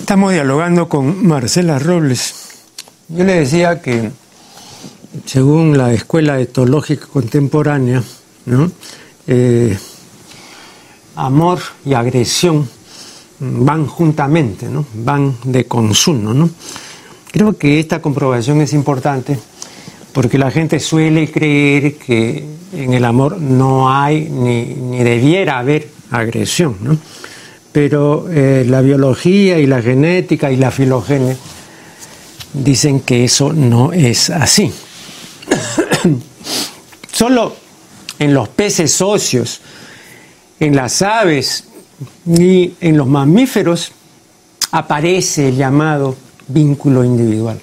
Estamos dialogando con Marcela Robles. Yo le decía que, según la Escuela Etológica Contemporánea, ¿no? Amor y agresión van juntamente, ¿no? Van de consumo, ¿no? Creo que esta comprobación es importante porque la gente suele creer que en el amor no hay ni debiera haber agresión, ¿no? Pero la biología y la genética y la filogenia dicen que eso no es así. Solo en los peces óseos, en las aves y en los mamíferos aparece el llamado vínculo individual.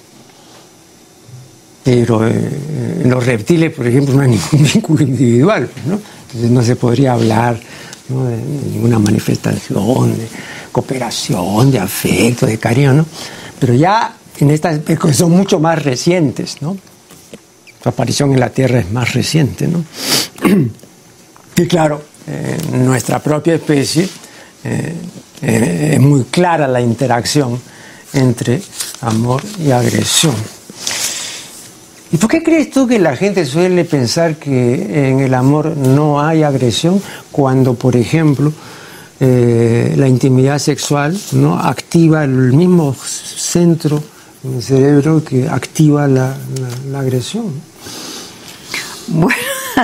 Pero en los reptiles, por ejemplo, no hay ningún vínculo individual, ¿no? Entonces no se podría hablar, ¿no?, de ninguna manifestación, de cooperación, de afecto, de cariño, ¿no? Pero ya en estas especies son mucho más recientes, ¿no? Su aparición en la Tierra es más reciente, ¿no? Y claro, en nuestra propia especie es muy clara la interacción entre amor y agresión. ¿Y por qué crees tú que la gente suele pensar que en el amor no hay agresión cuando, por ejemplo, la intimidad sexual, ¿no?, activa el mismo centro en el cerebro que activa la agresión? Bueno,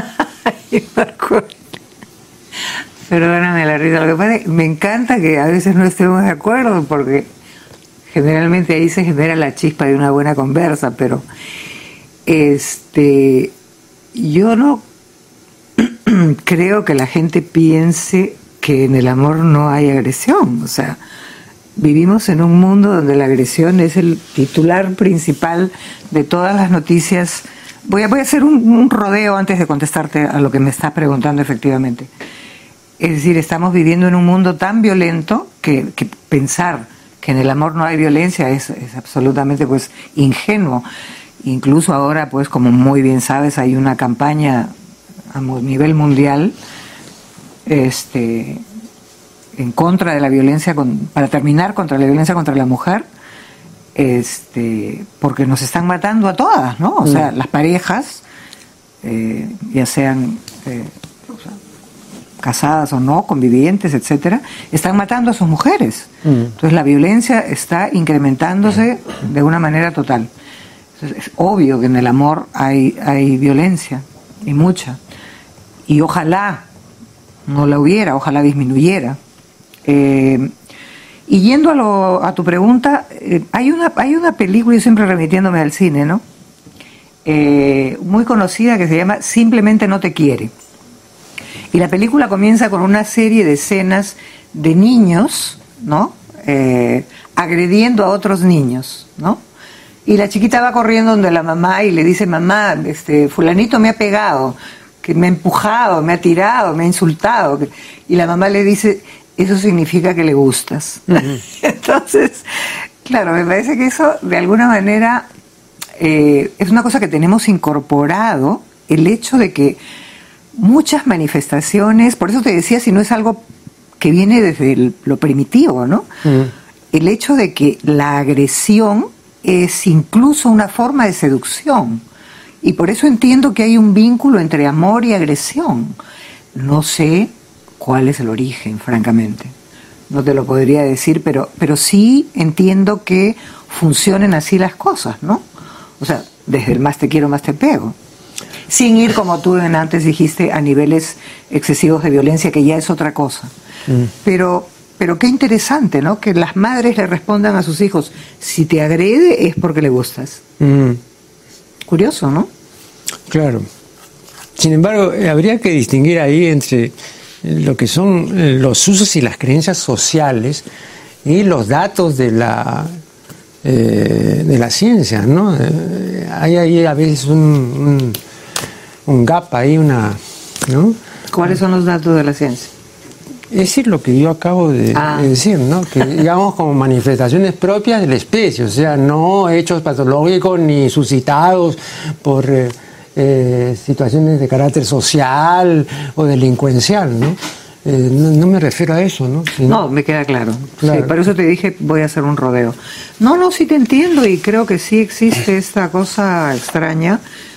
perdóname la risa. Lo que pasa es que me encanta que a veces no estemos de acuerdo porque generalmente ahí se genera la chispa de una buena conversa, pero yo no creo que la gente piense que en el amor no hay agresión. O sea, vivimos en un mundo donde la agresión es el titular principal de todas las noticias. Voy a hacer un rodeo antes de contestarte a lo que me estás preguntando efectivamente. Es decir, estamos viviendo en un mundo tan violento que pensar que en el amor no hay violencia es absolutamente, pues, ingenuo. Incluso ahora, pues, como muy bien sabes, hay una campaña a nivel mundial en contra de la violencia, para terminar contra la violencia contra la mujer, porque nos están matando a todas, ¿no? O sea, las parejas, ya sean casadas o no, convivientes, etcétera, están matando a sus mujeres. Entonces la violencia está incrementándose de una manera total. Entonces, es obvio que en el amor hay violencia, y mucha. Y ojalá no la hubiera, ojalá disminuyera. Y yendo a tu pregunta, hay una película, yo siempre remitiéndome al cine, ¿no? Muy conocida, que se llama Simplemente no te quiere. Y la película comienza con una serie de escenas de niños, ¿no?, agrediendo a otros niños, ¿no? Y la chiquita va corriendo donde la mamá y le dice: mamá, fulanito me ha pegado, que me ha empujado, me ha tirado, me ha insultado. Y la mamá le dice: eso significa que le gustas. Entonces, claro, me parece que eso de alguna manera es una cosa que tenemos incorporado, el hecho de que muchas manifestaciones, por eso te decía, si no es algo que viene desde lo primitivo, ¿no? El hecho de que la agresión es incluso una forma de seducción, y por eso entiendo que hay un vínculo entre amor y agresión. No sé cuál es el origen, francamente, no te lo podría decir, pero sí entiendo que funcionen así las cosas, ¿no? O sea, desde el más te quiero, más te pego, sin ir, como tú antes dijiste, a niveles excesivos de violencia, que ya es otra cosa. Pero qué interesante, ¿no?, que las madres le respondan a sus hijos: si te agrede es porque le gustas. Curioso, ¿no? Claro. Sin embargo, habría que distinguir ahí entre lo que son los usos y las creencias sociales y los datos de la ciencia, ¿no? Hay ahí a veces un gap ahí, ¿no? ¿Cuáles son los datos de la ciencia? Es decir, lo que yo acabo de decir, ¿no? Que digamos como manifestaciones propias de la especie, o sea, no hechos patológicos ni suscitados por situaciones de carácter social o delincuencial, ¿no? no me refiero a eso, ¿no? No, me queda claro. Claro. Sí, por eso te dije, voy a hacer un rodeo. No, sí te entiendo y creo que sí existe esta cosa extraña.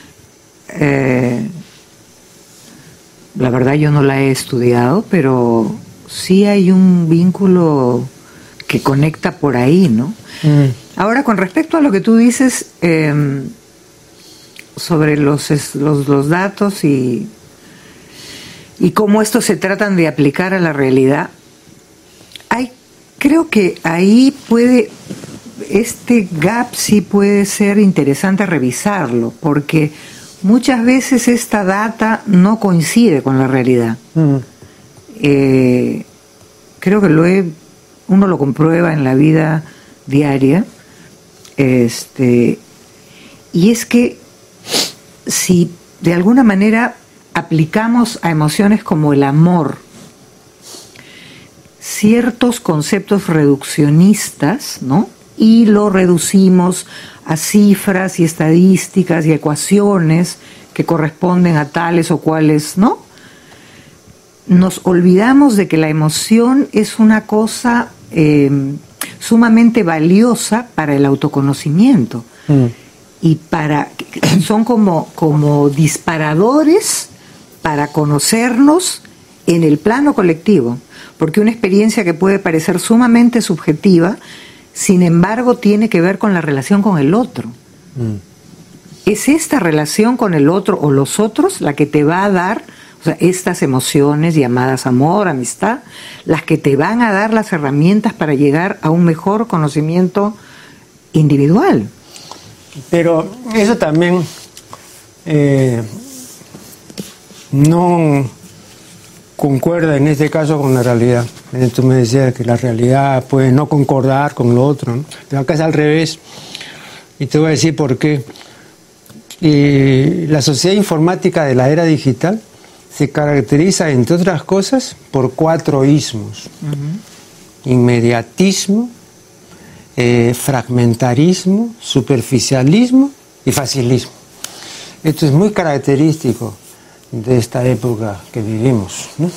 La verdad yo no la he estudiado, pero sí hay un vínculo que conecta por ahí, ¿no? Ahora, con respecto a lo que tú dices sobre los datos y cómo estos se tratan de aplicar a la realidad, creo que ahí este gap sí puede ser interesante revisarlo, porque muchas veces esta data no coincide con la realidad. Creo que uno lo comprueba en la vida diaria, y es que si de alguna manera aplicamos a emociones como el amor ciertos conceptos reduccionistas, ¿no? Y lo reducimos a cifras y estadísticas y ecuaciones que corresponden a tales o cuales, ¿no? Nos olvidamos de que la emoción es una cosa sumamente valiosa para el autoconocimiento. Y son como disparadores para conocernos en el plano colectivo, porque una experiencia que puede parecer sumamente subjetiva, sin embargo tiene que ver con la relación con el otro. Es esta relación con el otro o los otros la que te va a dar, o sea, estas emociones llamadas amor, amistad, las que te van a dar las herramientas para llegar a un mejor conocimiento individual. Pero eso también no concuerda en este caso con la realidad. Tú me decías que la realidad puede no concordar con lo otro, ¿no? Pero acá es al revés. Y te voy a decir por qué. La sociedad informática de la era digital se caracteriza, entre otras cosas, por 4 ismos. Inmediatismo, fragmentarismo, superficialismo y facilismo. Esto es muy característico de esta época que vivimos, ¿no?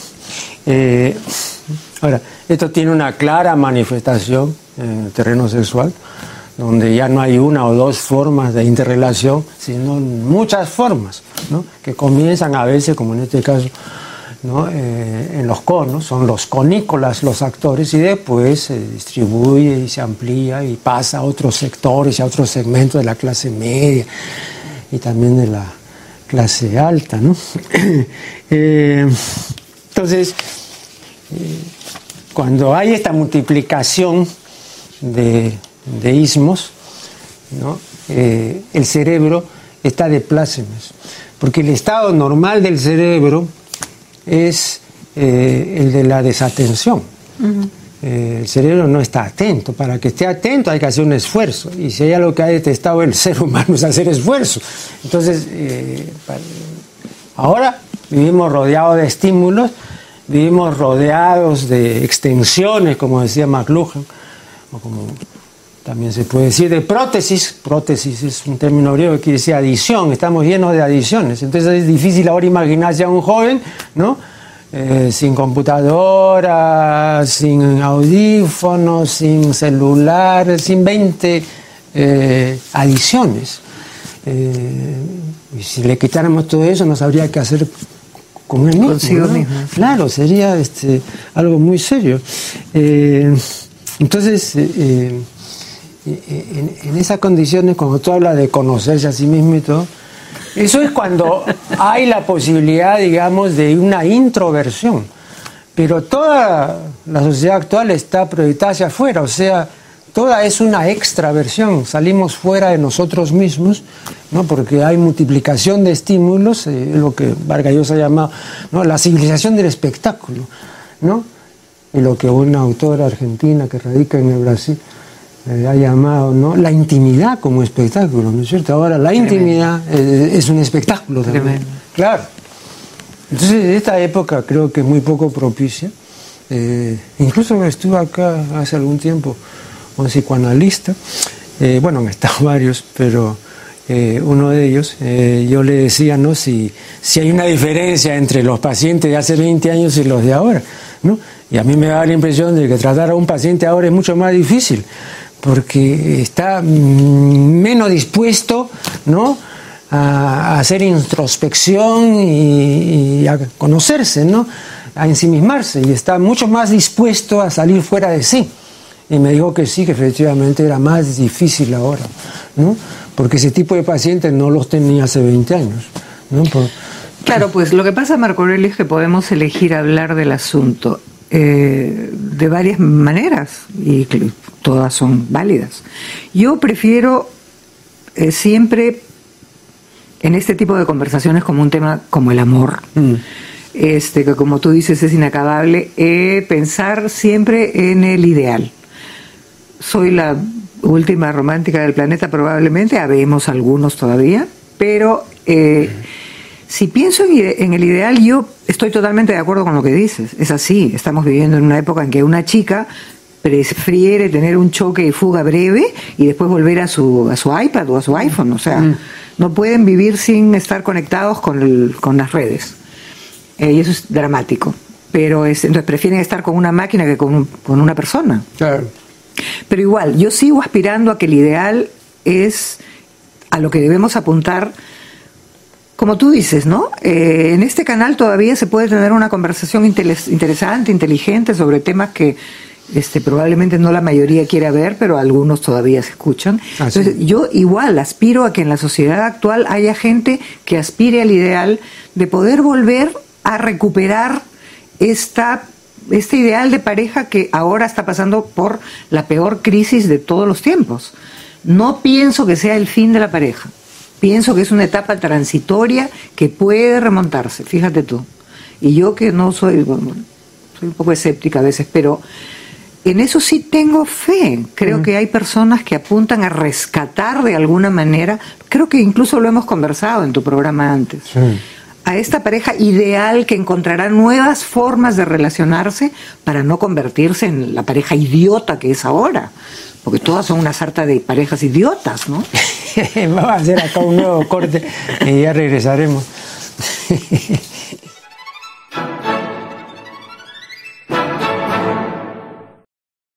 Ahora, esto tiene una clara manifestación en el terreno sexual, donde ya no hay una o dos formas de interrelación, sino muchas formas, ¿no? Que comienzan a veces, como en este caso, ¿no? En los conos, son los conícolas los actores, y después se distribuye y se amplía y pasa a otros sectores y a otros segmentos de la clase media y también de la clase alta, ¿no? Entonces, cuando hay esta multiplicación de ismos, ¿no? El cerebro está de plácemes, porque el estado normal del cerebro es el de la desatención. El cerebro no está atento. Para que esté atento hay que hacer un esfuerzo, y si hay algo que ha detestado el ser humano es hacer esfuerzo. Entonces, ahora vivimos rodeados de estímulos, vivimos rodeados de extensiones, como decía McLuhan, o como también se puede decir de prótesis. Prótesis es un término griego que quiere decir adición. Estamos llenos de adiciones. Entonces es difícil ahora imaginarse a un joven, ¿no? Sin computadora, sin audífonos, sin celular, sin 20 adiciones. Y si le quitáramos todo eso, no sabría qué hacer con él mismo, consigo, ¿no? mismo. Claro, sería algo muy serio. Entonces, en esas condiciones, cuando tú hablas de conocerse a sí mismo y todo, eso es cuando hay la posibilidad, digamos, de una introversión. Pero toda la sociedad actual está proyectada hacia afuera, o sea, toda es una extraversión. Salimos fuera de nosotros mismos, ¿no? Porque hay multiplicación de estímulos, lo que Vargas Llosa ha llamado, ¿no? La civilización del espectáculo, ¿no? Y lo que una autora argentina que radica en el Brasil ha llamado, ¿no? La intimidad como espectáculo, ¿no es cierto? Ahora la intimidad es un espectáculo también. Claro. Entonces, esta época creo que es muy poco propicia. Incluso estuve acá hace algún tiempo un psicoanalista, bueno, han estado varios, pero uno de ellos, yo le decía, ¿no? Si hay una diferencia entre los pacientes de hace 20 años y los de ahora, ¿no? Y a mí me da la impresión de que tratar a un paciente ahora es mucho más difícil, porque está menos dispuesto, ¿no?, a hacer introspección y a conocerse, ¿no?, a ensimismarse, y está mucho más dispuesto a salir fuera de sí. Y me dijo que sí, que efectivamente era más difícil ahora, ¿no?, porque ese tipo de pacientes no los tenía hace 20 años, ¿no? Claro, pues lo que pasa, Marco Aurelio, es que podemos elegir hablar del asunto de varias maneras y todas son válidas. Yo prefiero siempre en este tipo de conversaciones como un tema como el amor, que como tú dices es inacabable, pensar siempre en el ideal. Soy la última romántica del planeta probablemente, habemos algunos todavía, pero si pienso en el ideal, yo estoy totalmente de acuerdo con lo que dices. Es así, estamos viviendo en una época en que una chica prefiere tener un choque y fuga breve y después volver a su iPad o a su iPhone. O sea, no pueden vivir sin estar conectados con las redes. Y eso es dramático. Pero entonces prefieren estar con una máquina que con una persona. Claro. Pero igual, yo sigo aspirando a que el ideal es a lo que debemos apuntar. Como tú dices, ¿no? En este canal todavía se puede tener una conversación interesante, inteligente, sobre temas que probablemente no la mayoría quiera ver, pero algunos todavía se escuchan. Entonces, yo igual aspiro a que en la sociedad actual haya gente que aspire al ideal de poder volver a recuperar este ideal de pareja que ahora está pasando por la peor crisis de todos los tiempos. No pienso que sea el fin de la pareja. Pienso que es una etapa transitoria que puede remontarse, fíjate tú. Y yo que no soy un poco escéptica a veces, pero en eso sí tengo fe. Creo que hay personas que apuntan a rescatar de alguna manera, creo que incluso lo hemos conversado en tu programa antes, a esta pareja ideal que encontrará nuevas formas de relacionarse para no convertirse en la pareja idiota que es ahora. Porque todas son una sarta de parejas idiotas, ¿no? Vamos a hacer acá un nuevo corte y ya regresaremos.